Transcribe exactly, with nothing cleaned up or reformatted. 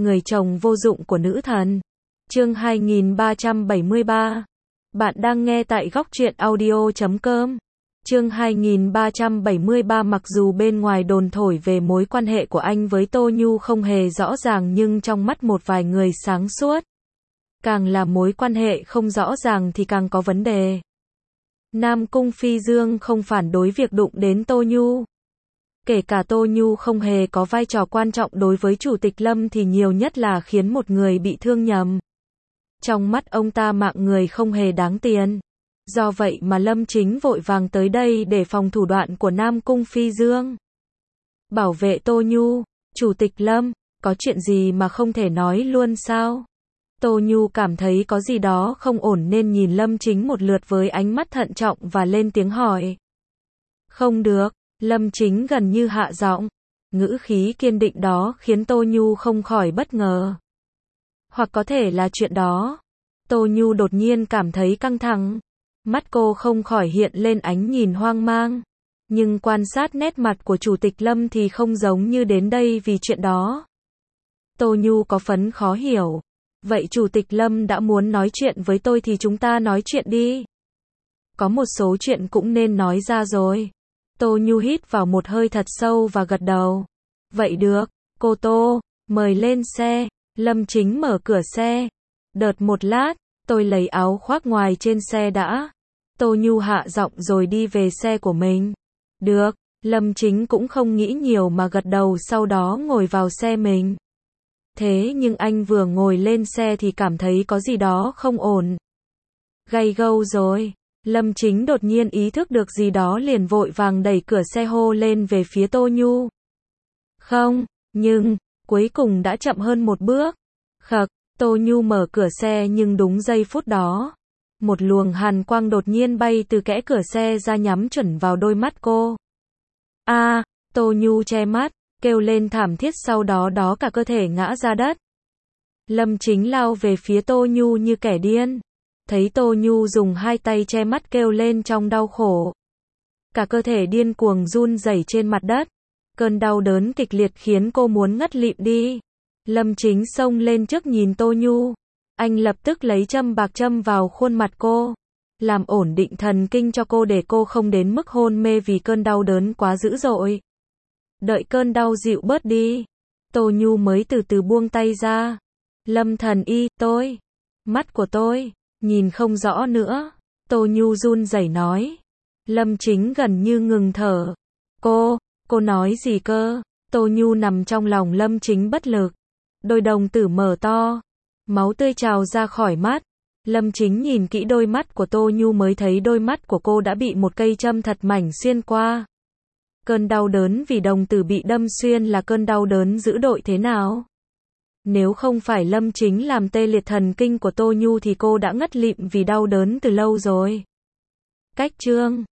Người chồng vô dụng của nữ thần. Chương hai nghìn ba trăm bảy mươi ba. Bạn đang nghe tại góc truyện audio chấm com. Chương hai nghìn ba trăm bảy mươi ba. Mặc dù bên ngoài đồn thổi về mối quan hệ của anh với Tô Nhu không hề rõ ràng, nhưng trong mắt một vài người sáng suốt, càng là mối quan hệ không rõ ràng thì càng có vấn đề. Nam Cung Phi Dương không phản đối việc đụng đến Tô Nhu. Kể cả Tô Nhu không hề có vai trò quan trọng đối với Chủ tịch Lâm thì nhiều nhất là khiến một người bị thương nhầm. Trong mắt ông ta mạng người không hề đáng tiền. Do vậy mà Lâm Chính vội vàng tới đây để phòng thủ đoạn của Nam Cung Phi Dương. Bảo vệ Tô Nhu. Chủ tịch Lâm, có chuyện gì mà không thể nói luôn sao? Tô Nhu cảm thấy có gì đó không ổn nên nhìn Lâm Chính một lượt với ánh mắt thận trọng và lên tiếng hỏi. Không được. Lâm Chính gần như hạ giọng. Ngữ khí kiên định đó khiến Tô Nhu không khỏi bất ngờ. Hoặc có thể là chuyện đó. Tô Nhu đột nhiên cảm thấy căng thẳng. Mắt cô không khỏi hiện lên ánh nhìn hoang mang. Nhưng quan sát nét mặt của Chủ tịch Lâm thì không giống như đến đây vì chuyện đó. Tô Nhu có phấn khó hiểu. Vậy Chủ tịch Lâm đã muốn nói chuyện với tôi thì chúng ta nói chuyện đi. Có một số chuyện cũng nên nói ra rồi. Tô Nhu hít vào một hơi thật sâu và gật đầu. Vậy được, cô Tô, mời lên xe. Lâm Chính mở cửa xe. Đợt một lát, tôi lấy áo khoác ngoài trên xe đã. Tô Nhu hạ giọng rồi đi về xe của mình. Được, Lâm Chính cũng không nghĩ nhiều mà gật đầu, sau đó ngồi vào xe mình. Thế nhưng anh vừa ngồi lên xe thì cảm thấy có gì đó không ổn. Gay gâu rồi. Lâm Chính đột nhiên ý thức được gì đó liền vội vàng đẩy cửa xe hô lên về phía Tô Nhu. Không, nhưng, cuối cùng đã chậm hơn một bước. Khặc, Tô Nhu mở cửa xe nhưng đúng giây phút đó. Một luồng hàn quang đột nhiên bay từ kẽ cửa xe ra nhắm chuẩn vào đôi mắt cô. A, à, Tô Nhu che mắt, kêu lên thảm thiết, sau đó đó cả cơ thể ngã ra đất. Lâm Chính lao về phía Tô Nhu như kẻ điên. Thấy Tô Nhu dùng hai tay che mắt kêu lên trong đau khổ. Cả cơ thể điên cuồng run rẩy trên mặt đất. Cơn đau đớn kịch liệt khiến cô muốn ngất lịm đi. Lâm Chính xông lên trước nhìn Tô Nhu. Anh lập tức lấy châm bạc châm vào khuôn mặt cô. Làm ổn định thần kinh cho cô để cô không đến mức hôn mê vì cơn đau đớn quá dữ dội. Đợi cơn đau dịu bớt đi. Tô Nhu mới từ từ buông tay ra. Lâm thần y, tôi. Mắt của tôi. Nhìn không rõ nữa. Tô Nhu run rẩy nói. Lâm Chính gần như ngừng thở. Cô, cô nói gì cơ? Tô Nhu nằm trong lòng Lâm Chính bất lực. Đôi đồng tử mở to. Máu tươi trào ra khỏi mắt. Lâm Chính nhìn kỹ đôi mắt của Tô Nhu mới thấy đôi mắt của cô đã bị một cây châm thật mảnh xuyên qua. Cơn đau đớn vì đồng tử bị đâm xuyên là cơn đau đớn dữ dội thế nào? Nếu không phải Lâm Chính làm tê liệt thần kinh của Tô Nhu thì cô đã ngất lịm vì đau đớn từ lâu rồi. Cách chương